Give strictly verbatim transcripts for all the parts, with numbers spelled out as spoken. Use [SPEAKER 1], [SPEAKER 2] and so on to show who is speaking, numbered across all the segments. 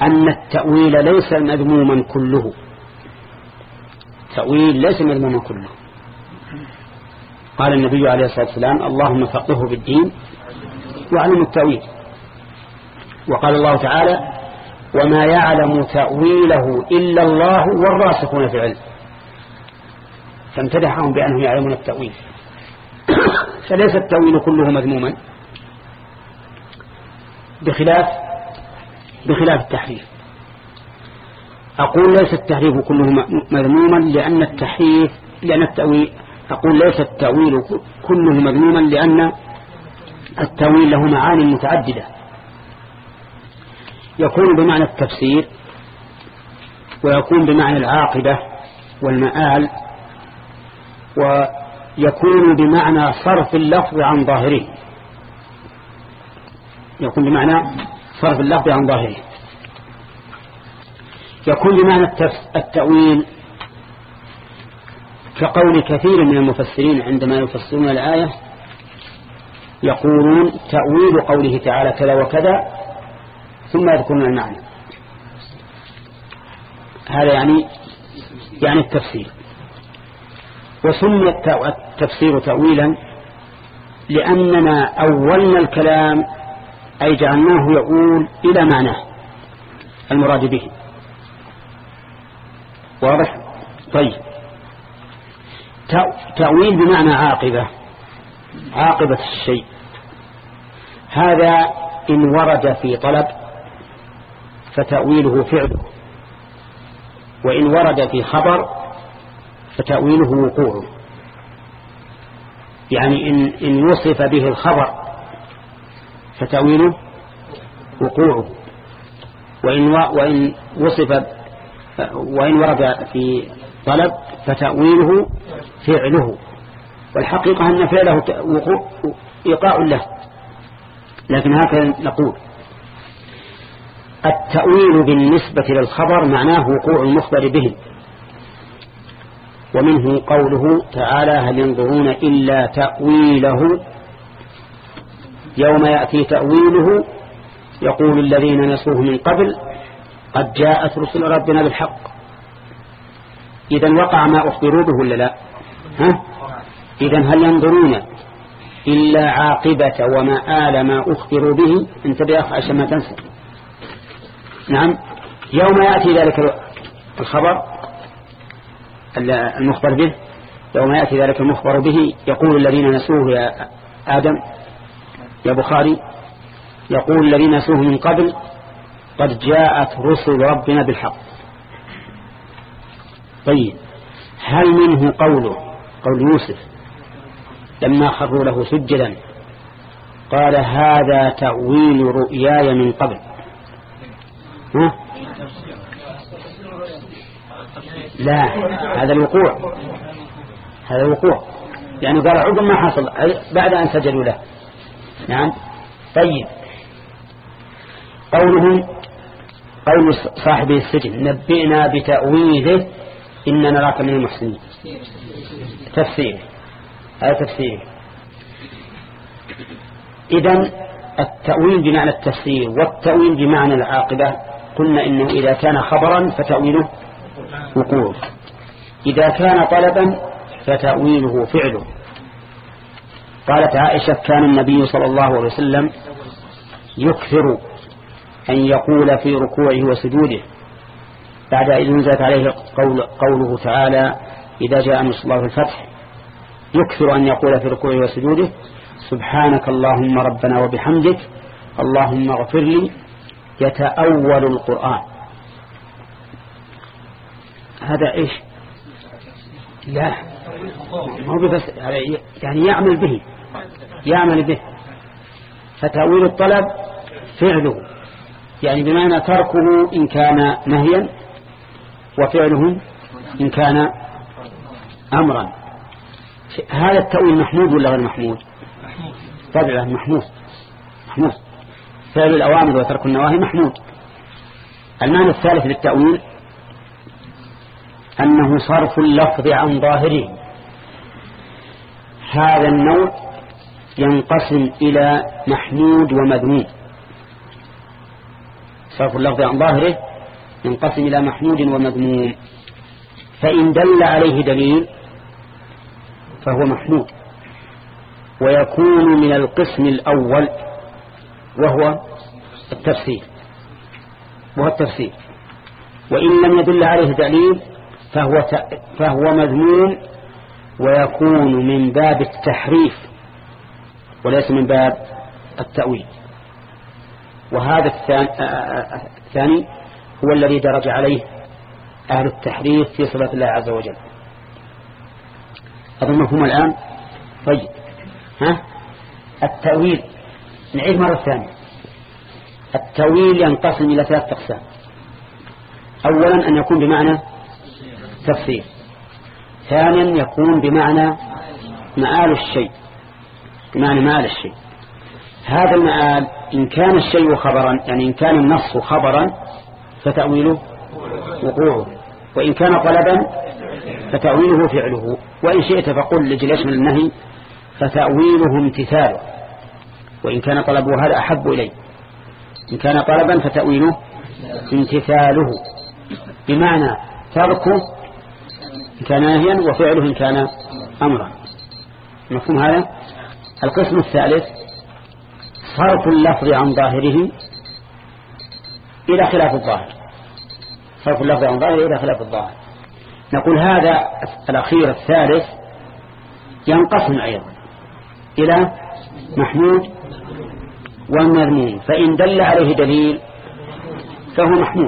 [SPEAKER 1] أن التأويل ليس مذموما كله، التأويل ليس مذموما كله. قال النبي عليه الصلاة والسلام اللهم فقهه بالدين وعلم التأويل. وقال الله تعالى وما يعلم تأويله إلا الله والراسخون في العلم، فامتدحهم بأنهم يعلمون التأويل. فليس التأويل كله مذموما بخلاف بخلاف التحريف. أقول ليس التحريف كله مذموما لأن التحريف لأن التأويل أقول ليس التأويل كله مذموما لأن التأويل له معاني متعددة، يكون بمعنى التفسير ويكون بمعنى العاقبة والمآل، ويكون بمعنى صرف اللفظ عن ظاهره يكون بمعنى صرف اللفظ عن ظاهره يكون بمعنى التأويل كقول كثير من المفسرين عندما يفسرون الآية يقولون تأويل قوله تعالى كذا وكذا ثم يذكرون المعنى. هذا يعني يعني التفسير. وسمي التفسير تأويلا لأننا أولنا الكلام أي جعلناه يقول إلى معناه المراد به. واضح؟ طيب، تأويل بمعنى عاقبة، عاقبة الشيء. هذا إن ورد في طلب فتأويله فعله، وإن ورد في خبر فتأويله وقوعه. يعني إن, إن وصف به الخبر فتأويله وقوعه، وإن, وإن وصف وإن ورد في طلب فتأويله فعله. والحقيقة أن فعله إيقاع له، لكن هكذا نقول التأويل بالنسبة للخبر معناه وقوع المخبر به. ومنه قوله تعالى هل ينظرون إلا تأويله يوم يأتي تأويله يقول الذين نسوه من قبل قد جاءت رسل ربنا بالحق. إذن وقع ما أخبروا به ولا لا؟ ها؟ إذن هل ينظرون إلا عاقبة ومآل ما أخبروا به؟ انتبه عشان ما تنسى. نعم، يوم يأتي ذلك الخبر المخبر به، يوم يأتي ذلك المخبر به يقول الذين نسوه يا آدم يا بخاري، يقول الذين نسوه من قبل قد جاءت رسل ربنا بالحق. طيب، هل منه قوله قول يوسف لما خروا له سجدا قال هذا تأويل رؤياي من قبل؟ ها؟ لا، هذا الوقوع، هذا الوقوع يعني قال عقب ما حصل بعد أن سجدوا له. نعم. طيب، قوله قول صاحب السجن نبئنا بتأويله إننا نراك من المحسنين، تفسير، هذا تفسير. إذن التأويل بمعنى التفسير والتأويل بمعنى العاقبة. قلنا إنه إذا كان خبرا فتأويله وقوع، إذا كان طلبا فتأويله فعله. قالت عائشة كان النبي صلى الله عليه وسلم يكثر أن يقول في ركوعه وسجوده بعد إذ نزلت عليه قول قوله تعالى إذا جاء نصر الله الفتح، يكثر أن يقول في ركوعه وسجوده سبحانك اللهم ربنا وبحمدك اللهم اغفر لي، يتأول القرآن. هذا إيش؟ لا، هو بس يعني يعمل به يعمل به فتأويل الطلب فعله، يعني بمعنى تركه إن كان نهيا وفعله إن كان أمرا. هذا التأويل محمود ولا غير محمود؟ طبعا محمود، محمود. فعل الأوامر وترك النواهي محمود. المعنى الثالث للتأويل أنه صرف اللفظ عن ظاهره. هذا النوع ينقسم إلى محمود ومذموم. صرف اللفظ عن ظاهره ينقسم إلى محمود ومذموم. فإن دل عليه دليل فهو محمود ويكون من القسم الأول وهو التفسير وهو التفسير وإن لم يدل عليه دليل فهو فهو مذموم ويكون من باب التحريف وليس من باب التأويل. وهذا الثاني هو الذي درج عليه أهل التحريف في صفة الله عز وجل. هذا مفهوم الآن. طيب ها التأويل نعيد مرة ثانية. التأويل ينقسم إلى ثلاث أقسام. أولا أن يكون بمعنى تفسير، ثانيا يكون بمعنى مآل الشيء، بمعنى مآل الشيء. هذا المآل إن كان الشيء خبرا يعني إن كان النص خبرا فتأويله وقوعه، وإن كان طلبا فتأويله فعله، وإن شئت فقل لجل يشمل النهي فتأويله امتثاله، وإن كان طلبه هذا أحب إليه. إن كان طلبا فتأويله امتثاله بمعنى تركه إن كان نهيا وفعله إن كان أمرا. مفهوم هذا؟ القسم الثالث صرف اللفظ عن ظاهره إلى خلاف الظاهر، صرف اللفظ عن ظاهره إلى خلاف الظاهر. نقول هذا الأخير الثالث ينقسم أيضا إلى محمود والمذموم. فإن دل عليه دليل فهو محمود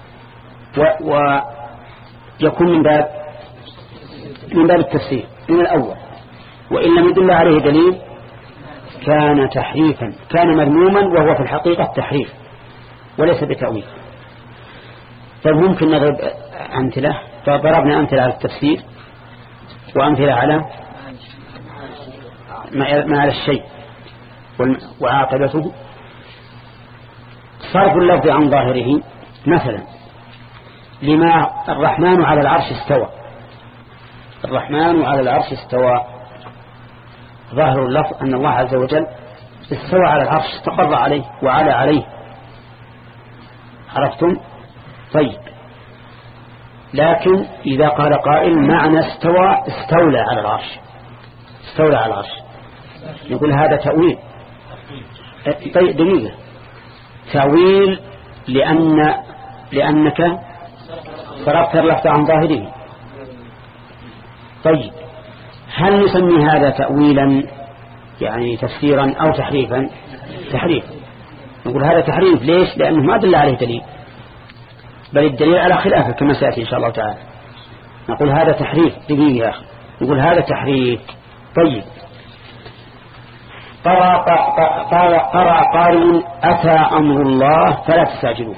[SPEAKER 1] ويكون من باب من باب التفسير من الأول، وإن لم يدل عليه دليل كان تحريفا، كان مذموما وهو في الحقيقة تحريف وليس بتأويل. فممكن نضرب أمثلة، فضربنا أمثلة على التفسير وأمثلة على ما على الشيء وعاقبته. صرف اللفظ عن ظاهره مثلا لما الرحمن على العرش استوى، الرحمن على العرش استوى، ظاهر اللفظ أن الله عز وجل استوى على العرش، استقر عليه وعلى عليه. عرفتم؟ طيب لكن إذا قال قائل معنى استوى استولى على العرش، استولى على العرش، نقول هذا تأويل. طيب دليل تأويل لأن لأنك صرفت اللفظ عن ظاهره. طيب هل نسمي هذا تأويلا يعني تفسيرا أو تحريفا؟ تحريف. نقول هذا تحريف. ليش؟ لأنه ما دل عليه دليل، بل الدليل على خلافه كما سيأتي إن شاء الله تعالى. نقول هذا تحريف. دليل يا أخي، نقول هذا تحريف. طيب قرأ قارئ أتى أمر الله فلا تستعجلوه.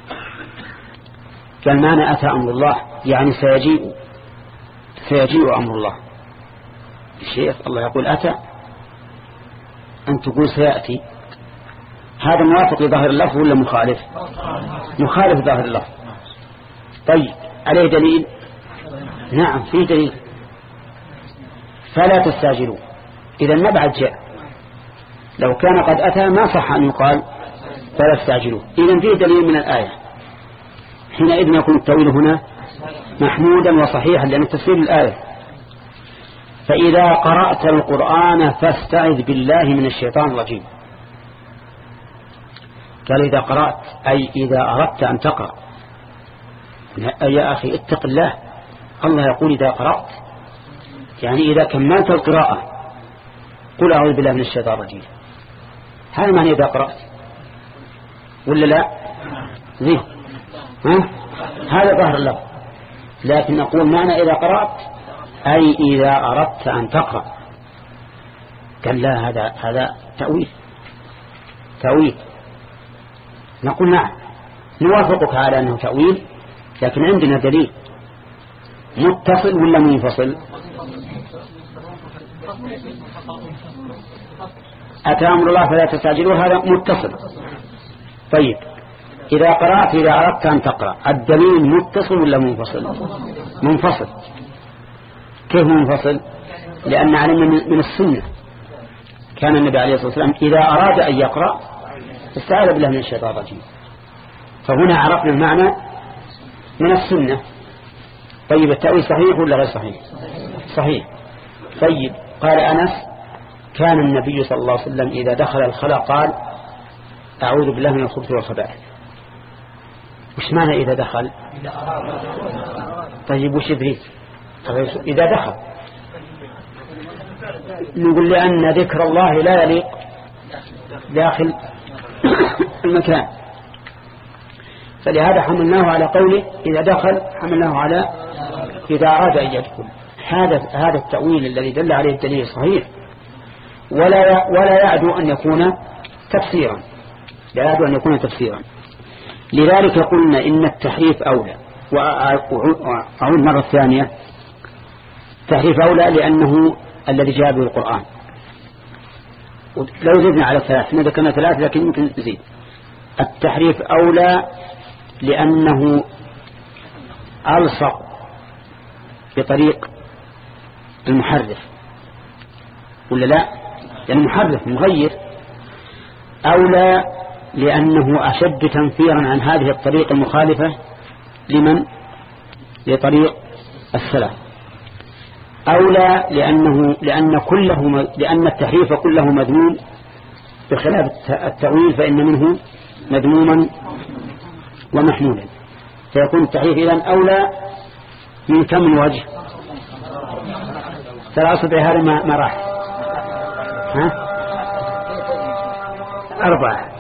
[SPEAKER 1] قال معنى أتى أمر الله يعني سيجيء، سيجيء أمر الله. الشيخ الله يقول أتى، أن تقول سيأتي، هذا موافق لظاهر اللفظ ولا مخالف؟ مخالف ظاهر اللفظ. طيب عليه دليل؟ نعم فيه دليل. فلا تستعجلوا، إذا ما بعد جاء. لو كان قد أتى ما صح أن يقال فلا تستعجلوا. إذا فيه دليل من الآية، حينئذ يكون التأويل هنا محمودا وصحيحا لأن تفسير الآية. فإذا قرأت القرآن فاستعذ بالله من الشيطان الرجيم. قال إذا قرأت أي إذا أردت أن تقرأ. يا أخي اتق الله، الله يقول إذا قرأت يعني إذا كملت القراءة قل أعوذ بالله من الشيطان الرجيم. هذا معنى إذا قرأت ولا لا؟ زين ها؟ هذا ظاهر اللفظ. لكن نقول معنى إذا قرأت أي إذا أردت أن تقرأ. قال لا، هذا هذا تأويل، تأويل. نقول نعم نوافقك على أنه تأويل، لكن عندنا دليل متصل ولا منفصل؟ أتى أمر الله فلا تستعجلوا، هذا متصل. طيب إذا قرأت إذا أردت أن تقرأ، الدليل متصل ولا منفصل؟ منفصل. كيف منفصل؟ لأن علمنا من السنة كان النبي عليه الصلاة والسلام إذا أراد أن يقرأ استعاذ بالله من الشيطان الرجيم. فهنا عرفنا المعنى من السنة. طيب التأويل صحيح ولا غير صحيح؟ صحيح. طيب قال أنس كان النبي صلى الله عليه وسلم إذا دخل الخلاء قال أعوذ بالله من الخبث والخبائث. وش معنى إذا دخل؟ طيب وش يدري إذا دخل؟ نقول لأن ذكر الله لا يليق داخل المكان، فلهذا حملناه على قوله إذا دخل، حملناه على إذا أراد أن يدخل. هذا هذا التأويل الذي دل عليه الدليل صحيح، ولا ولا يعدو أن يكون تفسيرا، لا يعدو أن يكون تفسيرا. لذلك قلنا إن التحريف أولى. وأعود مرة ثانية، التحريف أولى لأنه الذي جاء به القرآن. لو زدنا على ثلاث، ذكرنا ثلاث لكن يمكن نزيد. التحريف أولى لأنه ألصق بطريق المحرف، ولا لا؟ لأن المحرف مغير. أولى لأنه أشد تنفيرا عن هذه الطريق المخالفة لمن؟ لطريق السلف. أولى لأنه لأن كله لأن التحريف كله مذموم، بخلاف التأويل فإن منه مذموما ومحمولا. فيكون التحريف إذن أولى من كم من وجه؟ ترى أصبع هذا ما راح ها؟ أربعة.